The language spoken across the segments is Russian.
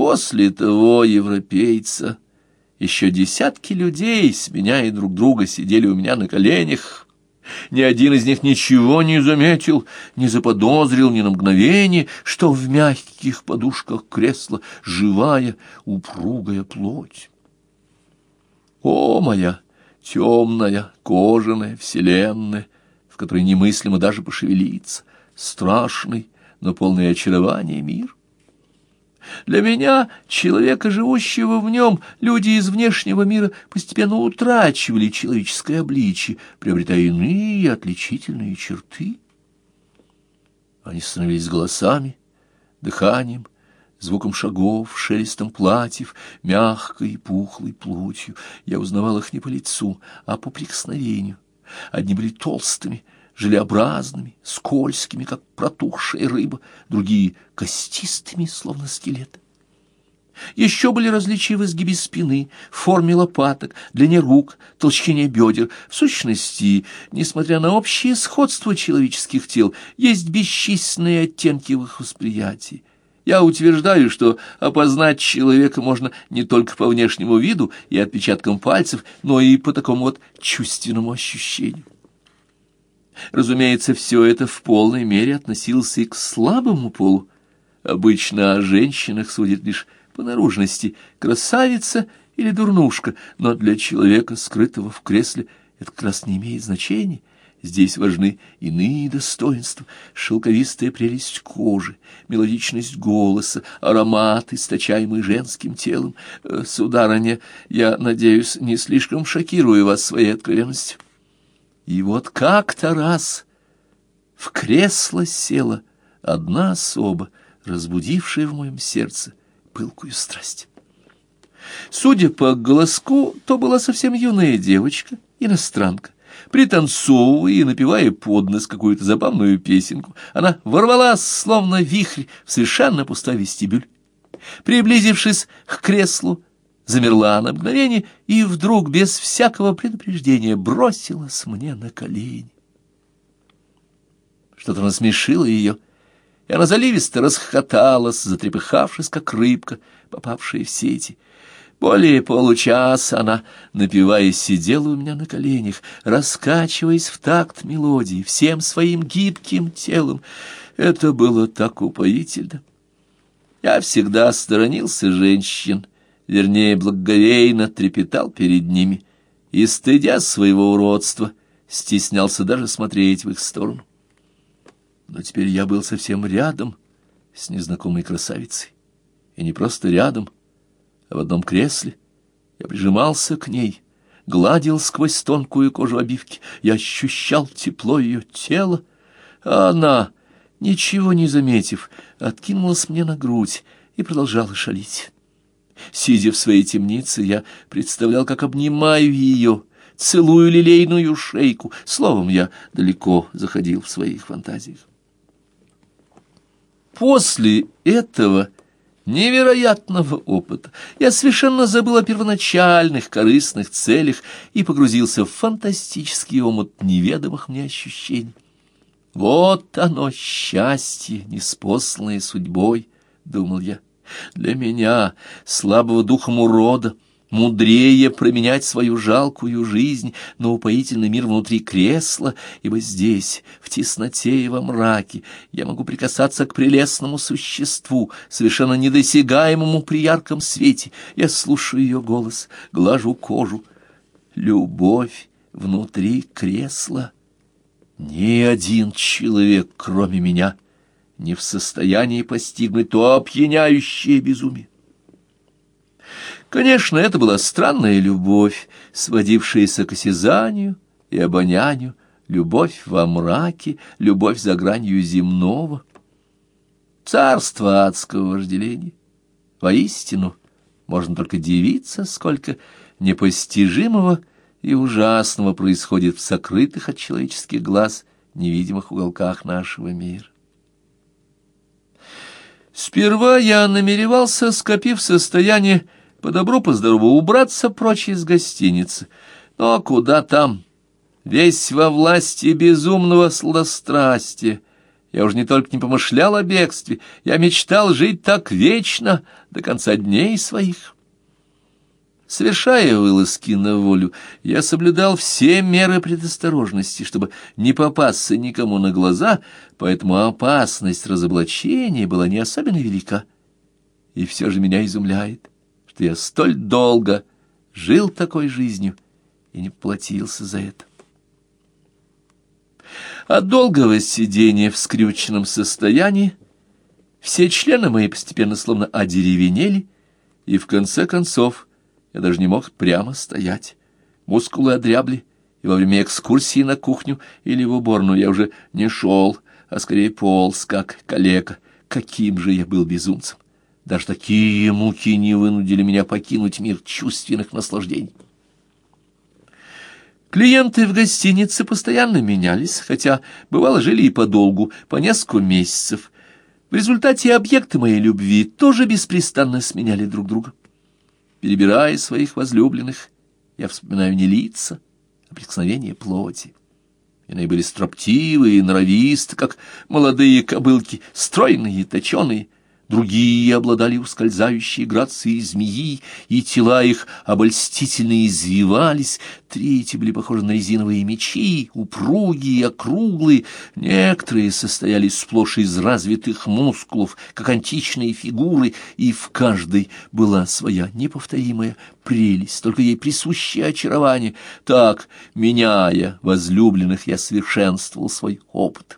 После того европейца еще десятки людей, сменяя друг друга, сидели у меня на коленях. Ни один из них ничего не заметил, не заподозрил ни на мгновение, что в мягких подушках кресла живая, упругая плоть. О, моя темная, кожаная вселенная, в которой немыслимо даже пошевелиться, страшный, но полный очарования мир! Для меня, человека, живущего в нем, люди из внешнего мира постепенно утрачивали человеческое обличие, приобретая иные отличительные черты. Они становились голосами, дыханием, звуком шагов, шелестом платьев, мягкой и пухлой плотью. Я узнавал их не по лицу, а по прикосновению. Одни были толстыми, желеобразными, скользкими, как протухшая рыба, другие — костистыми, словно скелеты. Еще были различия в изгибе спины, в форме лопаток, длине рук, толщине бедер. В сущности, несмотря на общее сходство человеческих тел, есть бесчисленные оттенки в их восприятии. Я утверждаю, что опознать человека можно не только по внешнему виду и отпечаткам пальцев, но и по такому вот чувственному ощущению. Разумеется, все это в полной мере относилось и к слабому полу. Обычно о женщинах судят лишь по наружности, красавица или дурнушка, но для человека, скрытого в кресле, это как раз не имеет значения. Здесь важны иные достоинства: шелковистая прелесть кожи, мелодичность голоса, аромат, источаемый женским телом. Сударыня, я надеюсь, не слишком шокирую вас своей откровенностью. И вот как-то раз в кресло села одна особа, разбудившая в моем сердце пылкую страсть. Судя по голоску, то была совсем юная девочка, иностранка. Пританцовывая и напевая под нос какую-то забавную песенку, она ворвалась, словно вихрь, в совершенно пустой вестибюль. Приблизившись к креслу, замерла на мгновение и вдруг, без всякого предупреждения, бросилась мне на колени. Что-то насмешило ее, и она заливисто расхохоталась, затрепыхавшись, как рыбка, попавшая в сети. Более получаса она, напевая, сидела у меня на коленях, раскачиваясь в такт мелодии всем своим гибким телом. Это было так упоительно. Я всегда сторонился женщин, вернее, благоговейно трепетал перед ними и, стыдя своего уродства, стеснялся даже смотреть в их сторону. Но теперь я был совсем рядом с незнакомой красавицей. И не просто рядом, а в одном кресле. Я прижимался к ней, гладил сквозь тонкую кожу обивки. Я ощущал тепло ее тела, а она, ничего не заметив, откинулась мне на грудь и продолжала шалить. Сидя в своей темнице, я представлял, как обнимаю ее, целую лилейную шейку. Словом, я далеко заходил в своих фантазиях. После этого невероятного опыта я совершенно забыл о первоначальных корыстных целях и погрузился в фантастический омут неведомых мне ощущений. Вот оно, счастье, неспосланное судьбой, думал я. Для меня, слабого духом урода, мудрее променять свою жалкую жизнь на упоительный мир внутри кресла, ибо здесь, в тесноте и во мраке, я могу прикасаться к прелестному существу, совершенно недосягаемому при ярком свете. Я слушаю ее голос, глажу кожу. Любовь внутри кресла. Ни один человек, кроме меня, не в состоянии постигнуть то опьяняющее безумие. Конечно, это была странная любовь, сводившаяся к осязанию и обонянию, любовь во мраке, любовь за гранью земного. Царство адского вожделения. Воистину, можно только дивиться, сколько непостижимого и ужасного происходит в сокрытых от человеческих глаз невидимых уголках нашего мира. Сперва я намеревался, скопив состояние, по-добру-поздорову убраться прочь из гостиницы. Но куда там? Весь во власти безумного сладострастия. Я уже не только не помышлял о бегстве, я мечтал жить так вечно, до конца дней своих. Совершая вылазки на волю, я соблюдал все меры предосторожности, чтобы не попасться никому на глаза, поэтому опасность разоблачения была не особенно велика. И все же меня изумляет, что я столь долго жил такой жизнью и не поплатился за это. От долгого сидения в скрюченном состоянии все члены мои постепенно словно одеревенели, и в конце концов я даже не мог прямо стоять. Мускулы одрябли, и во время экскурсии на кухню или в уборную я уже не шел, а скорее полз, как калека. Каким же я был безумцем! Даже такие муки не вынудили меня покинуть мир чувственных наслаждений. Клиенты в гостинице постоянно менялись, хотя, бывало, жили и подолгу, по несколько месяцев. В результате объекты моей любви тоже беспрестанно сменяли друг друга. Перебирая своих возлюбленных, я вспоминаю не лица, а прикосновения плоти. Иные были строптивые и норовисты, как молодые кобылки, стройные и точеные. Другие обладали ускользающей грацией змеи, и тела их обольстительно извивались. Третьи были похожи на резиновые мечи, упругие и округлые. Некоторые состояли сплошь из развитых мускулов, как античные фигуры, и в каждой была своя неповторимая прелесть, только ей присущее очарование. Так, меняя возлюбленных, я совершенствовал свой опыт.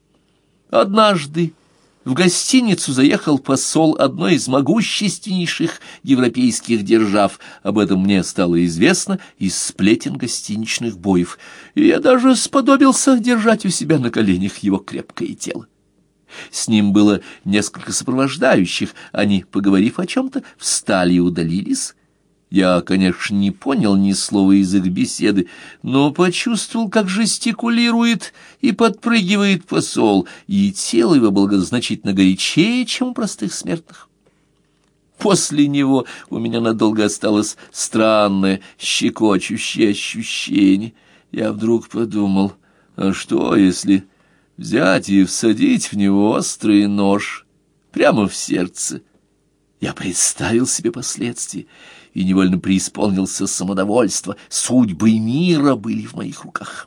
Однажды в гостиницу заехал посол одной из могущественнейших европейских держав. Об этом мне стало известно из сплетен гостиничных боев, и я даже сподобился держать у себя на коленях его крепкое тело. С ним было несколько сопровождающих, они, поговорив о чем-то, встали и удалились. Я, конечно, не понял ни слова из их беседы, но почувствовал, как жестикулирует и подпрыгивает посол, и тело его было значительно горячее, чем у простых смертных. После него у меня надолго осталось странное, щекочущее ощущение. Я вдруг подумал, а что, если взять и всадить в него острый нож прямо в сердце? Я представил себе последствия и невольно преисполнился самодовольства. Судьбы мира были в моих руках.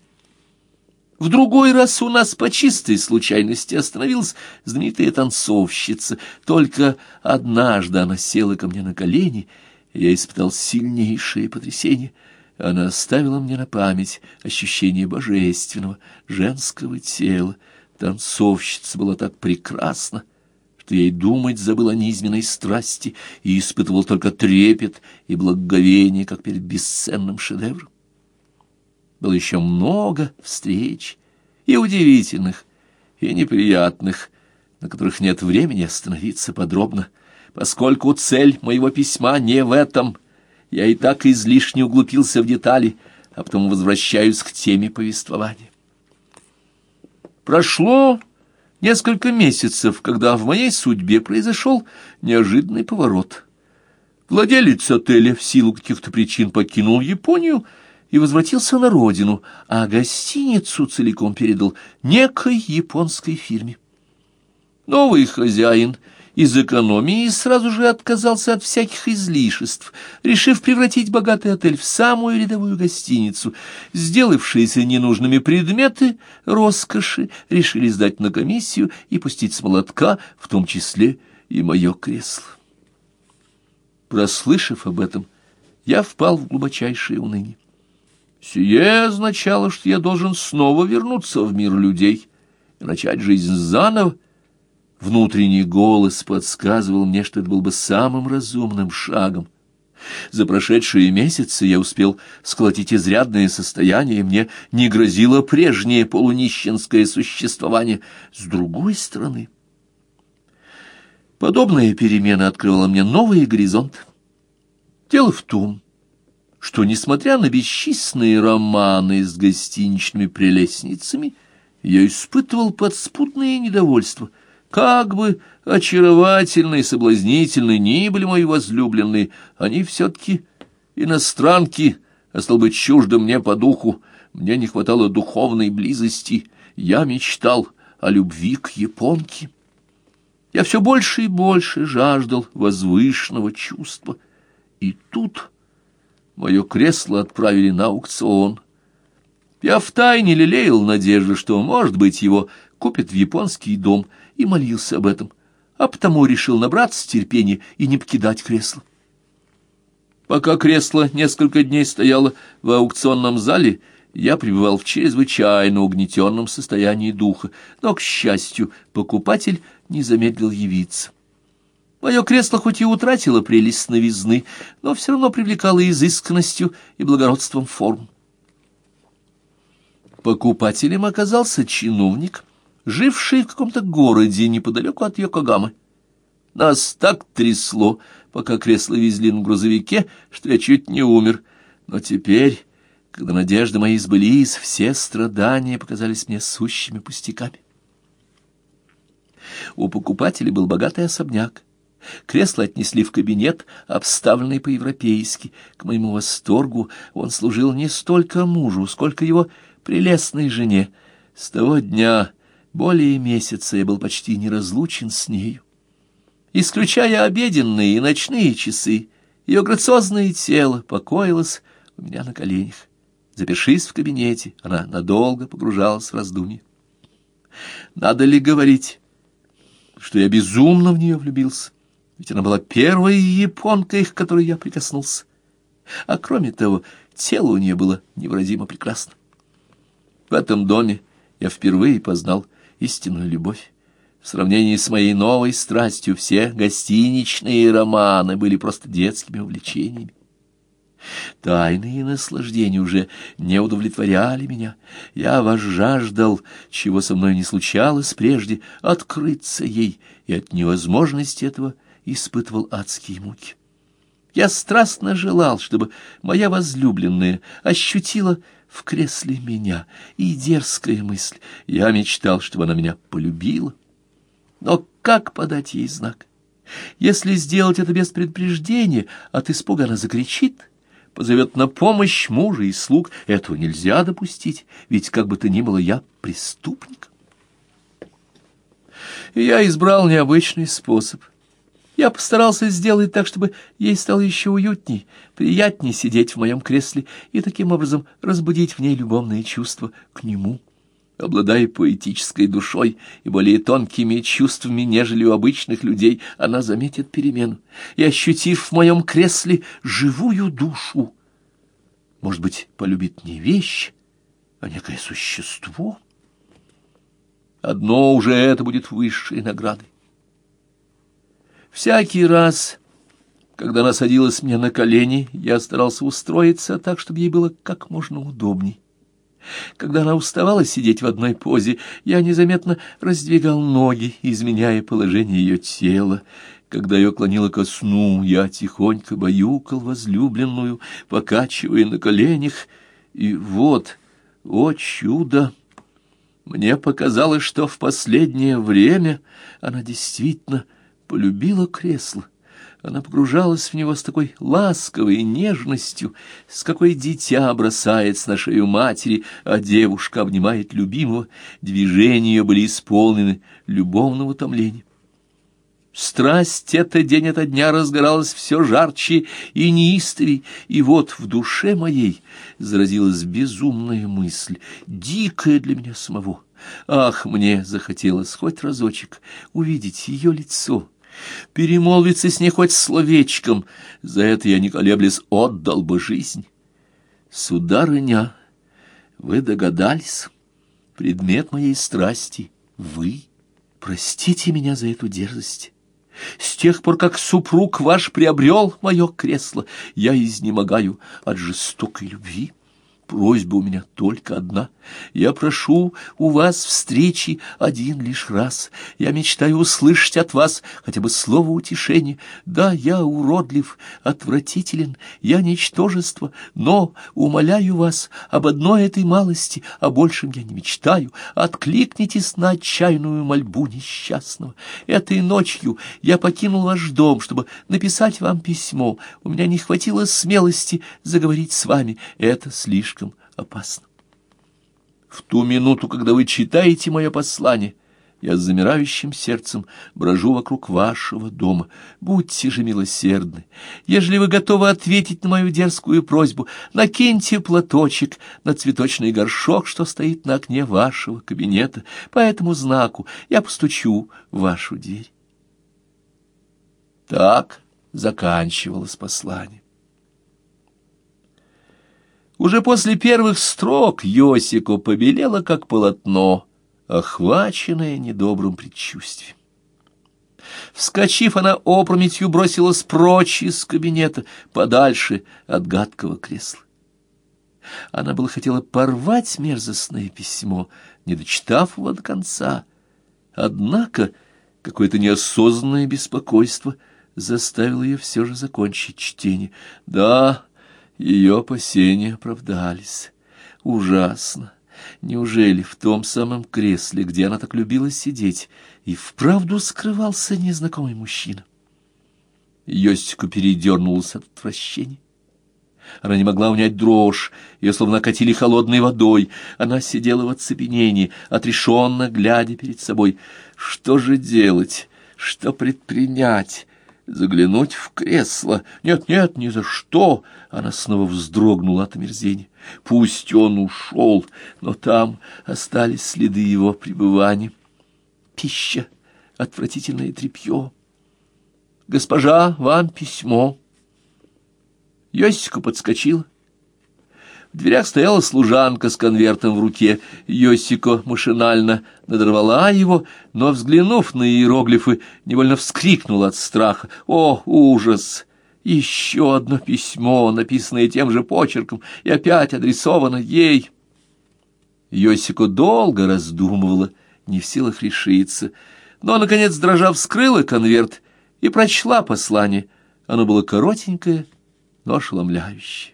В другой раз у нас по чистой случайности остановилась знаменитая танцовщица. Только однажды она села ко мне на колени, и я испытал сильнейшее потрясение. Она оставила мне на память ощущение божественного женского тела. Танцовщица была так прекрасна, что я и думать забыл о низменной страсти и испытывал только трепет и благоговение, как перед бесценным шедевром. Было еще много встреч, и удивительных, и неприятных, на которых нет времени остановиться подробно, поскольку цель моего письма не в этом. Я и так излишне углубился в детали, а потом возвращаюсь к теме повествования. Прошло несколько месяцев, когда в моей судьбе произошел неожиданный поворот. Владелец отеля в силу каких-то причин покинул Японию и возвратился на родину, а гостиницу целиком передал некой японской фирме. Новый хозяин из экономии сразу же отказался от всяких излишеств, решив превратить богатый отель в самую рядовую гостиницу. Сделавшиеся ненужными предметы роскоши решили сдать на комиссию и пустить с молотка, в том числе и мое кресло. Прослышав об этом, я впал в глубочайшее уныние. Сие означало, что я должен снова вернуться в мир людей и начать жизнь заново. Внутренний голос подсказывал мне, что это был бы самым разумным шагом. За прошедшие месяцы я успел сколотить изрядное состояние, и мне не грозило прежнее полунищенское существование. С другой стороны, подобная перемена открыла мне новый горизонт. Дело в том, что, несмотря на бесчисленные романы с гостиничными прелестницами, я испытывал подспудное недовольство. Как бы очаровательны и соблазнительны ни были мои возлюбленные, они все-таки иностранки, а стал быть, чужды мне по духу. Мне не хватало духовной близости. Я мечтал о любви к японке. Я все больше и больше жаждал возвышенного чувства. И тут мое кресло отправили на аукцион. Я втайне лелеял надежду, что, может быть, его купят в японский дом, и молился об этом, а потому решил набраться терпения и не покидать кресло. Пока кресло несколько дней стояло в аукционном зале, я пребывал в чрезвычайно угнетенном состоянии духа, но, к счастью, покупатель не замедлил явиться. Мое кресло хоть и утратило прелесть новизны, но все равно привлекало изысканностью и благородством форм. Покупателем оказался чиновник, живший в каком-то городе неподалеку от Йокогамы. Нас так трясло, пока кресло везли на грузовике, что я чуть не умер. Но теперь, когда надежды мои сбылись, все страдания показались мне сущими пустяками. У покупателя был богатый особняк. Кресло отнесли в кабинет, обставленный по-европейски. К моему восторгу он служил не столько мужу, сколько его прелестной жене. С того дня более месяца я был почти неразлучен с нею. Исключая обеденные и ночные часы, ее грациозное тело покоилось у меня на коленях. Запершись в кабинете, она надолго погружалась в раздумья. Надо ли говорить, что я безумно в нее влюбился? Ведь она была первой японкой, к которой я прикоснулся. А кроме того, тело у нее было невыразимо прекрасно. В этом доме я впервые познал истинную любовь. В сравнении с моей новой страстью все гостиничные романы были просто детскими увлечениями. Тайные наслаждения уже не удовлетворяли меня. Я возжаждал, чего со мной не случалось прежде, открыться ей, и от невозможности этого испытывал адские муки. Я страстно желал, чтобы моя возлюбленная ощутила в кресле меня, и дерзкая мысль. Я мечтал, чтобы она меня полюбила. Но как подать ей знак? Если сделать это без предупреждения, от испуга она закричит, позовет на помощь мужа и слуг. Этого нельзя допустить, ведь как бы то ни было, я преступник. И я избрал необычный способ. Я постарался сделать так, чтобы ей стало еще уютней, приятнее сидеть в моем кресле и таким образом разбудить в ней любовные чувства к нему. Обладая поэтической душой и более тонкими чувствами, нежели у обычных людей, она заметит перемену и, ощутив в моем кресле живую душу, может быть, полюбит не вещь, а некое существо. Одно уже это будет высшей наградой. Всякий раз, когда она садилась мне на колени, я старался устроиться так, чтобы ей было как можно удобней. Когда она уставала сидеть в одной позе, я незаметно раздвигал ноги, изменяя положение ее тела. Когда ее клонило ко сну, я тихонько баюкал возлюбленную, покачивая на коленях. И вот, о чудо! Мне показалось, что в последнее время она действительно полюбила кресло. Она погружалась в него с такой ласковой нежностью, с какой дитя бросается на шею матери, а девушка обнимает любимого. Движения ее были исполнены любовного томления. Страсть эта день ото дня разгоралась все жарче и неистовей, и вот в душе моей заразилась безумная мысль, дикая для меня самого. Ах, мне захотелось хоть разочек увидеть ее лицо, перемолвиться с ней хоть словечком. За это я, не колеблясь, отдал бы жизнь. Сударыня, вы догадались? Предмет моей страсти — вы. Простите меня за эту дерзость. С тех пор, как супруг ваш приобрел мое кресло, я изнемогаю от жестокой любви. Просьба у меня только одна. Я прошу у вас встречи один лишь раз. Я мечтаю услышать от вас хотя бы слово утешения. Да, я уродлив, отвратителен, я ничтожество, но умоляю вас об одной этой малости, о большем я не мечтаю. Откликнитесь на отчаянную мольбу несчастного. Этой ночью я покинул ваш дом, чтобы написать вам письмо. У меня не хватило смелости заговорить с вами. Это слишком опасно. В ту минуту, когда вы читаете мое послание, Я с замирающим сердцем брожу вокруг вашего дома. Будьте же милосердны. Ежели вы готовы ответить на мою дерзкую просьбу, накиньте платочек на цветочный горшок, что стоит на окне вашего кабинета. По этому знаку я постучу в вашу дверь. Так заканчивалось послание. Уже после первых строк Йосико побелела, как полотно, охваченная недобрым предчувствием. Вскочив, она опрометью бросилась прочь из кабинета, подальше от гадкого кресла. Она было хотела порвать мерзостное письмо, не дочитав его до конца. Однако какое-то неосознанное беспокойство заставило ее все же закончить чтение. Да, ее опасения оправдались. Ужасно. Неужели в том самом кресле, где она так любила сидеть, и вправду скрывался незнакомый мужчина? Йосико передернулась от отвращения. Она не могла унять дрожь, ее словно окатили холодной водой. Она сидела в оцепенении, отрешенно глядя перед собой. Что же делать? Что предпринять? Заглянуть в кресло? Нет, нет, ни за что. Она снова вздрогнула от омерзения. Пусть он ушел, но там остались следы его пребывания. Пища, отвратительное тряпье. «Госпожа, вам письмо». Йосико подскочил. В дверях стояла служанка с конвертом в руке. Йосико машинально надорвала его, но, взглянув на иероглифы, невольно вскрикнула от страха. О, ужас! Еще одно письмо, написанное тем же почерком, и опять адресовано ей. Йосико долго раздумывала, не в силах решиться, но, наконец, дрожа, вскрыла конверт и прочла послание. Оно было коротенькое, но ошеломляющее.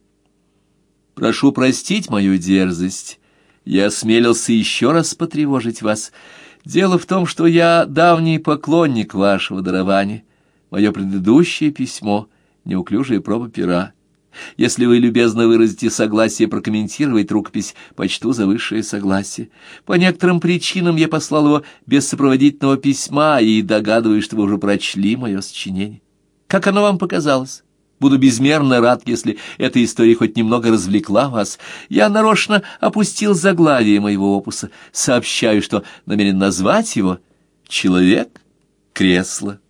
«Прошу простить мою дерзость. Я осмелился еще раз потревожить вас. Дело в том, что я давний поклонник вашего дарования. Мое предыдущее письмо — неуклюжая проба пера. Если вы любезно выразите согласие прокомментировать рукопись, почту за высшее согласие. По некоторым причинам я послал его без сопроводительного письма и догадываюсь, что вы уже прочли мое сочинение. Как оно вам показалось? Буду безмерно рад, если эта история хоть немного развлекла вас. Я нарочно опустил заглавие моего опуса. Сообщаю, что намерен назвать его «Человек, кресло».